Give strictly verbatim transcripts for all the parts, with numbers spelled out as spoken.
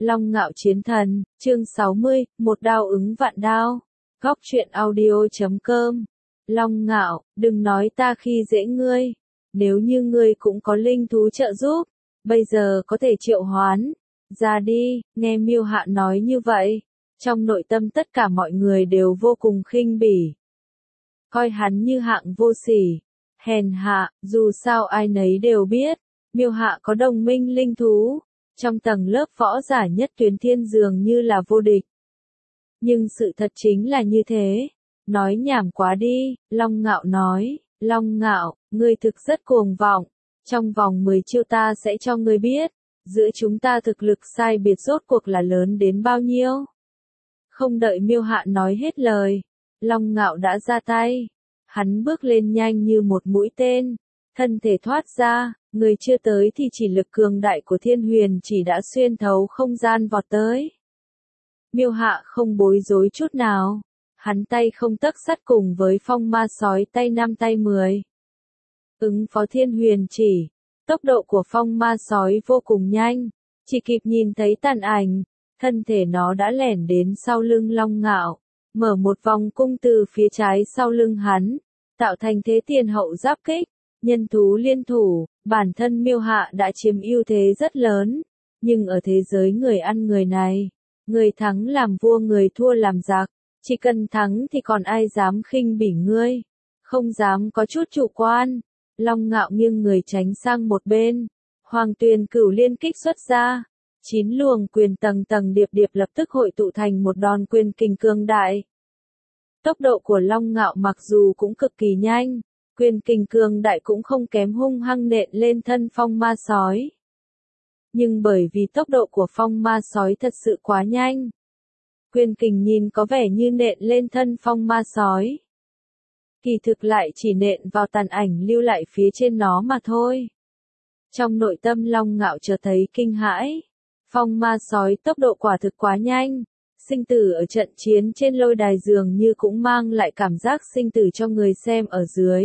Long Ngạo Chiến Thần, chương sáu mươi, một đao ứng vạn đao. Góc truyện audio chấm com. Long Ngạo, đừng nói ta khi dễ ngươi. Nếu như ngươi cũng có linh thú trợ giúp, bây giờ có thể triệu hoán. Ra đi, nghe Miêu Hạ nói như vậy. Trong nội tâm tất cả mọi người đều vô cùng khinh bỉ. Coi hắn như hạng vô sỉ, hèn hạ, dù sao ai nấy đều biết. Miêu Hạ có đồng minh linh thú. Trong tầng lớp võ giả nhất tuyến thiên dường như là vô địch. Nhưng sự thật chính là như thế. Nói nhảm quá đi, Long Ngạo nói, Long Ngạo, ngươi thực rất cuồng vọng. Trong vòng mười chiêu ta sẽ cho ngươi biết, giữa chúng ta thực lực sai biệt rốt cuộc là lớn đến bao nhiêu. Không đợi Miêu Hạ nói hết lời, Long Ngạo đã ra tay. Hắn bước lên nhanh như một mũi tên, thân thể thoát ra. Người chưa tới thì chỉ lực cường đại của Thiên Huyền chỉ đã xuyên thấu không gian vọt tới. Miêu Hạ không bối rối chút nào. Hắn tay không tấc sắt cùng với phong ma sói tay năm tay mười. Ứng phó Thiên Huyền chỉ. Tốc độ của phong ma sói vô cùng nhanh. Chỉ kịp nhìn thấy tàn ảnh. Thân thể nó đã lẻn đến sau lưng Long Ngạo. Mở một vòng cung từ phía trái sau lưng hắn. Tạo thành thế tiền hậu giáp kích. Nhân thú liên thủ, bản thân Miêu Hạ đã chiếm ưu thế rất lớn, nhưng ở thế giới người ăn người này, người thắng làm vua người thua làm giặc, chỉ cần thắng thì còn ai dám khinh bỉ ngươi, không dám có chút chủ quan. Long Ngạo nghiêng người tránh sang một bên, Hoàng Tuyền Cửu liên kích xuất ra, chín luồng quyền tầng tầng điệp điệp lập tức hội tụ thành một đòn quyền kình cường đại. Tốc độ của Long Ngạo mặc dù cũng cực kỳ nhanh, quyền kình cường đại cũng không kém hung hăng nện lên thân phong ma sói. Nhưng bởi vì tốc độ của phong ma sói thật sự quá nhanh, quyền kình nhìn có vẻ như nện lên thân phong ma sói, kỳ thực lại chỉ nện vào tàn ảnh lưu lại phía trên nó mà thôi. Trong nội tâm Long Ngạo chợt thấy kinh hãi, phong ma sói tốc độ quả thực quá nhanh. Sinh tử ở trận chiến trên lôi đài dường như cũng mang lại cảm giác sinh tử cho người xem ở dưới.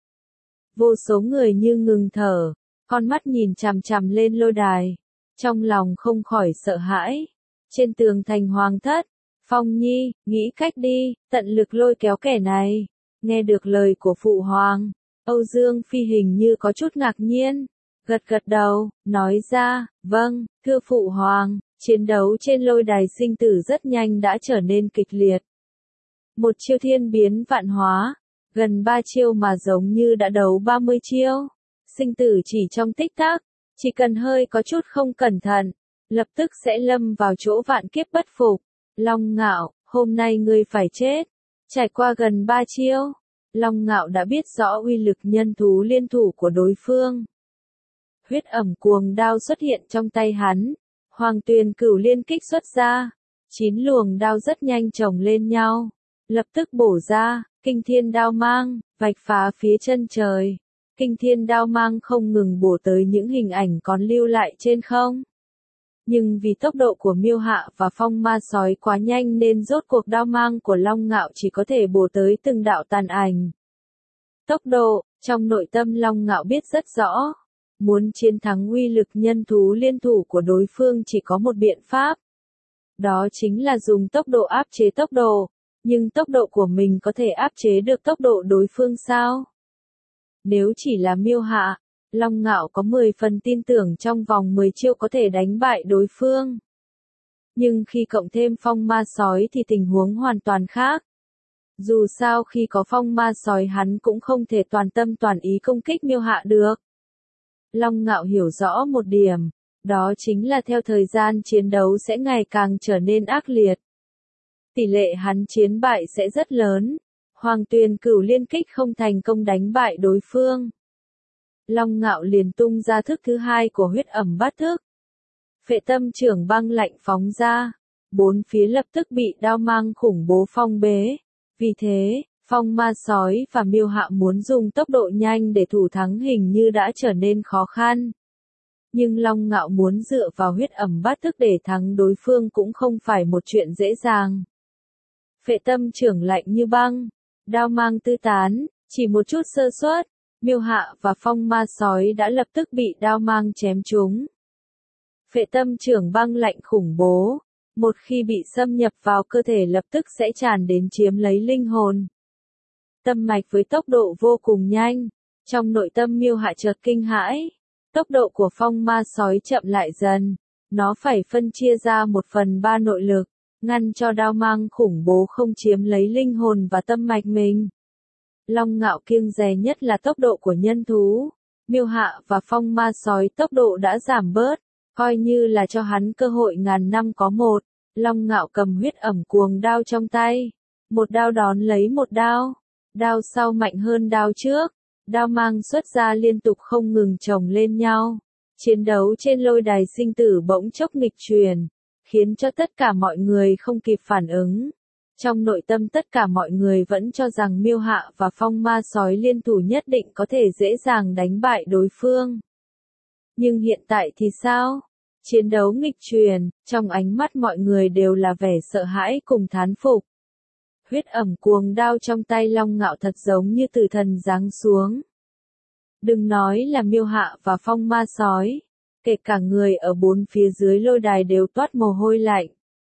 Vô số người như ngừng thở, con mắt nhìn chằm chằm lên lôi đài, trong lòng không khỏi sợ hãi. Trên tường thành hoàng thất, Phong Nhi, nghĩ cách đi, tận lực lôi kéo kẻ này. Nghe được lời của phụ hoàng, Âu Dương Phi hình như có chút ngạc nhiên, gật gật đầu, nói ra, vâng, thưa phụ hoàng. Chiến đấu trên lôi đài sinh tử rất nhanh đã trở nên kịch liệt. Một chiêu thiên biến vạn hóa, gần ba chiêu mà giống như đã đấu ba mươi chiêu. Sinh tử chỉ trong tích tắc, chỉ cần hơi có chút không cẩn thận, lập tức sẽ lâm vào chỗ vạn kiếp bất phục. Long Ngạo, hôm nay ngươi phải chết. Trải qua gần ba chiêu, Long Ngạo đã biết rõ uy lực nhân thú liên thủ của đối phương. Huyết ẩm cuồng đao xuất hiện trong tay hắn. Hoàng Tuyền Cửu liên kích xuất ra, chín luồng đao rất nhanh chồng lên nhau, lập tức bổ ra, kinh thiên đao mang, vạch phá phía chân trời. Kinh thiên đao mang không ngừng bổ tới những hình ảnh còn lưu lại trên không. Nhưng vì tốc độ của Miêu Hạ và phong ma sói quá nhanh nên rốt cuộc đao mang của Long Ngạo chỉ có thể bổ tới từng đạo tàn ảnh. Tốc độ, trong nội tâm Long Ngạo biết rất rõ. Muốn chiến thắng uy lực nhân thú liên thủ của đối phương chỉ có một biện pháp. Đó chính là dùng tốc độ áp chế tốc độ. Nhưng tốc độ của mình có thể áp chế được tốc độ đối phương sao? Nếu chỉ là Miêu Hạ, Long Ngạo có mười phần tin tưởng trong vòng mười chiêu có thể đánh bại đối phương. Nhưng khi cộng thêm phong ma sói thì tình huống hoàn toàn khác. Dù sao khi có phong ma sói hắn cũng không thể toàn tâm toàn ý công kích Miêu Hạ được. Long Ngạo hiểu rõ một điểm, đó chính là theo thời gian chiến đấu sẽ ngày càng trở nên ác liệt. Tỷ lệ hắn chiến bại sẽ rất lớn. Hoàng Tuyền Cửu liên kích không thành công đánh bại đối phương. Long Ngạo liền tung ra thức thứ hai của huyết ẩm bát thức. Phệ tâm trưởng băng lạnh phóng ra, bốn phía lập tức bị đao mang khủng bố phong bế. Vì thế, phong ma sói và Miêu Hạ muốn dùng tốc độ nhanh để thủ thắng hình như đã trở nên khó khăn. Nhưng Long Ngạo muốn dựa vào huyết ẩm bát thức để thắng đối phương cũng không phải một chuyện dễ dàng. Phệ tâm trưởng lạnh như băng, đao mang tư tán, chỉ một chút sơ suất, Miêu Hạ và phong ma sói đã lập tức bị đao mang chém trúng. Phệ tâm trưởng băng lạnh khủng bố, một khi bị xâm nhập vào cơ thể lập tức sẽ tràn đến chiếm lấy linh hồn. Tâm mạch với tốc độ vô cùng nhanh, trong nội tâm Miêu Hạ chợt kinh hãi, tốc độ của phong ma sói chậm lại dần, nó phải phân chia ra một phần ba nội lực, ngăn cho đao mang khủng bố không chiếm lấy linh hồn và tâm mạch mình. Long Ngạo kiêng dè nhất là tốc độ của nhân thú, Miêu Hạ và phong ma sói tốc độ đã giảm bớt, coi như là cho hắn cơ hội ngàn năm có một. Long Ngạo cầm huyết ẩm cuồng đao trong tay, một đao đón lấy một đao, đao sau mạnh hơn đao trước, đao mang xuất ra liên tục không ngừng chồng lên nhau. Chiến đấu trên lôi đài sinh tử bỗng chốc nghịch chuyển, khiến cho tất cả mọi người không kịp phản ứng. Trong nội tâm tất cả mọi người vẫn cho rằng Miêu Hạ và phong ma sói liên thủ nhất định có thể dễ dàng đánh bại đối phương. Nhưng hiện tại thì sao? Chiến đấu nghịch chuyển, trong ánh mắt mọi người đều là vẻ sợ hãi cùng thán phục. Huyết ẩm cuồng đao trong tay Long Ngạo thật giống như từ thần giáng xuống. Đừng nói là Miêu Hạ và phong ma sói, kể cả người ở bốn phía dưới lôi đài đều toát mồ hôi lạnh.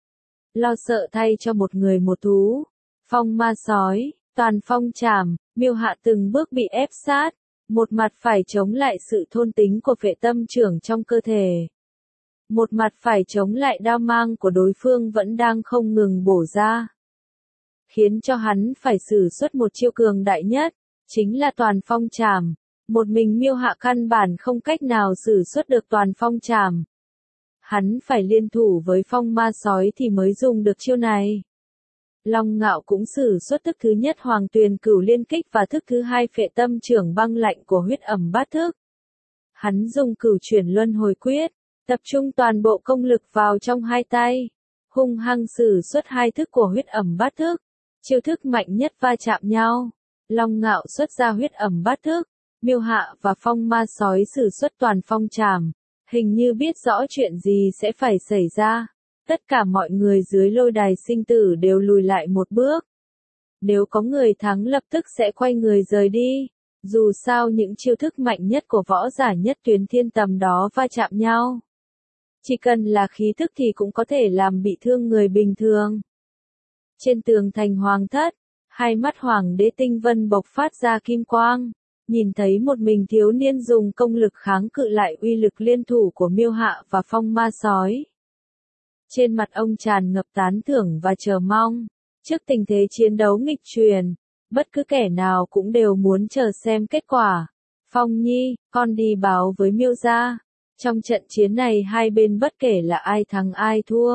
Lo sợ thay cho một người một thú, phong ma sói, toàn phong trảm, Miêu Hạ từng bước bị ép sát, một mặt phải chống lại sự thôn tính của phệ tâm trưởng trong cơ thể. Một mặt phải chống lại đao mang của đối phương vẫn đang không ngừng bổ ra. Khiến cho hắn phải sử xuất một chiêu cường đại nhất, chính là toàn phong trảm. Một mình Miêu Hạ căn bản không cách nào sử xuất được toàn phong trảm. Hắn phải liên thủ với phong ma sói thì mới dùng được chiêu này. Long Ngạo cũng sử xuất thức thứ nhất Hoàng Tuyền Cửu Liên Kích và thức thứ hai Phệ Tâm Trưởng Băng Lạnh của huyết ẩm bát thức. Hắn dùng Cửu Chuyển Luân Hồi Quyết, tập trung toàn bộ công lực vào trong hai tay, hung hăng sử xuất hai thức của huyết ẩm bát thức. Chiêu thức mạnh nhất va chạm nhau. Long Ngạo xuất ra huyết ẩm bát thức, Miêu Hạ và phong ma sói sử xuất toàn phong trảm, hình như biết rõ chuyện gì sẽ phải xảy ra. Tất cả mọi người dưới lôi đài sinh tử đều lùi lại một bước. Nếu có người thắng lập tức sẽ quay người rời đi. Dù sao những chiêu thức mạnh nhất của võ giả nhất tuyến thiên tầm đó va chạm nhau. Chỉ cần là khí thức thì cũng có thể làm bị thương người bình thường. Trên tường thành hoàng thất, hai mắt hoàng đế tinh vân bộc phát ra kim quang. Nhìn thấy một mình thiếu niên dùng công lực kháng cự lại uy lực liên thủ của Miêu Hạ và phong ma sói. Trên mặt ông tràn ngập tán thưởng và chờ mong. Trước tình thế chiến đấu nghịch truyền, bất cứ kẻ nào cũng đều muốn chờ xem kết quả. Phong Nhi, con đi báo với Miêu gia. Trong trận chiến này hai bên bất kể là ai thắng ai thua,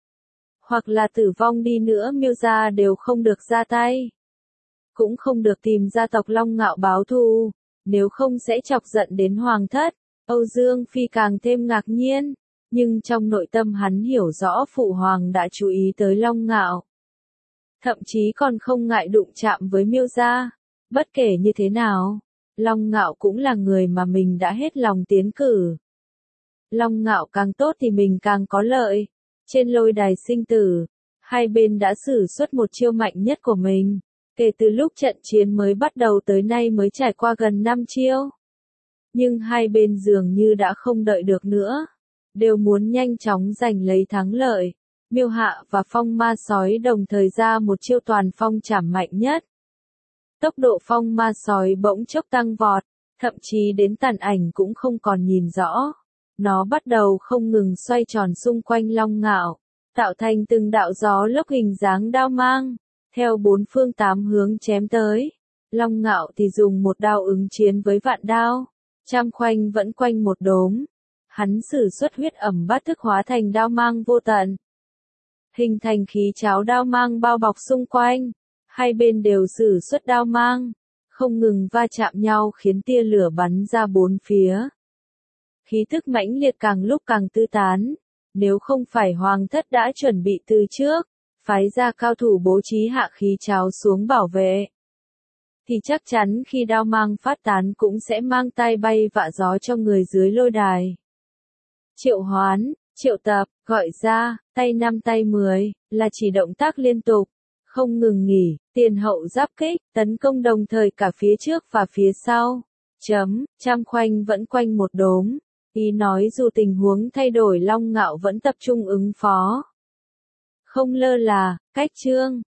hoặc là tử vong đi nữa Miêu gia đều không được ra tay. Cũng không được tìm gia tộc Long Ngạo báo thù, nếu không sẽ chọc giận đến hoàng thất. Âu Dương Phi càng thêm ngạc nhiên, nhưng trong nội tâm hắn hiểu rõ phụ hoàng đã chú ý tới Long Ngạo. Thậm chí còn không ngại đụng chạm với Miêu gia. Bất kể như thế nào, Long Ngạo cũng là người mà mình đã hết lòng tiến cử. Long Ngạo càng tốt thì mình càng có lợi. Trên lôi đài sinh tử, hai bên đã sử xuất một chiêu mạnh nhất của mình. Kể từ lúc trận chiến mới bắt đầu tới nay mới trải qua gần năm chiêu. Nhưng hai bên dường như đã không đợi được nữa. Đều muốn nhanh chóng giành lấy thắng lợi. Miêu Hạ và phong ma sói đồng thời ra một chiêu toàn phong trảm mạnh nhất. Tốc độ phong ma sói bỗng chốc tăng vọt, thậm chí đến tàn ảnh cũng không còn nhìn rõ. Nó bắt đầu không ngừng xoay tròn xung quanh Long Ngạo, tạo thành từng đạo gió lốc hình dáng đao mang, theo bốn phương tám hướng chém tới. Long Ngạo thì dùng một đao ứng chiến với vạn đao, trăm khoanh vẫn quanh một đốm. Hắn sử xuất huyết ẩm bát thức hóa thành đao mang vô tận, hình thành khí cháo đao mang bao bọc xung quanh. Hai bên đều sử xuất đao mang, không ngừng va chạm nhau khiến tia lửa bắn ra bốn phía. Khí tức mãnh liệt càng lúc càng tư tán. Nếu không phải hoàng thất đã chuẩn bị từ trước, phái ra cao thủ bố trí hạ khí cháo xuống bảo vệ, thì chắc chắn khi đao mang phát tán cũng sẽ mang tay bay vạ gió cho người dưới lôi đài. Triệu hoán, triệu tập, gọi ra, tay năm tay mười, là chỉ động tác liên tục, không ngừng nghỉ, tiền hậu giáp kích, tấn công đồng thời cả phía trước và phía sau. Chấm, trăm khoanh vẫn quanh một đốm. Ý nói dù tình huống thay đổi Long Ngạo vẫn tập trung ứng phó. Không lơ là, cách chương.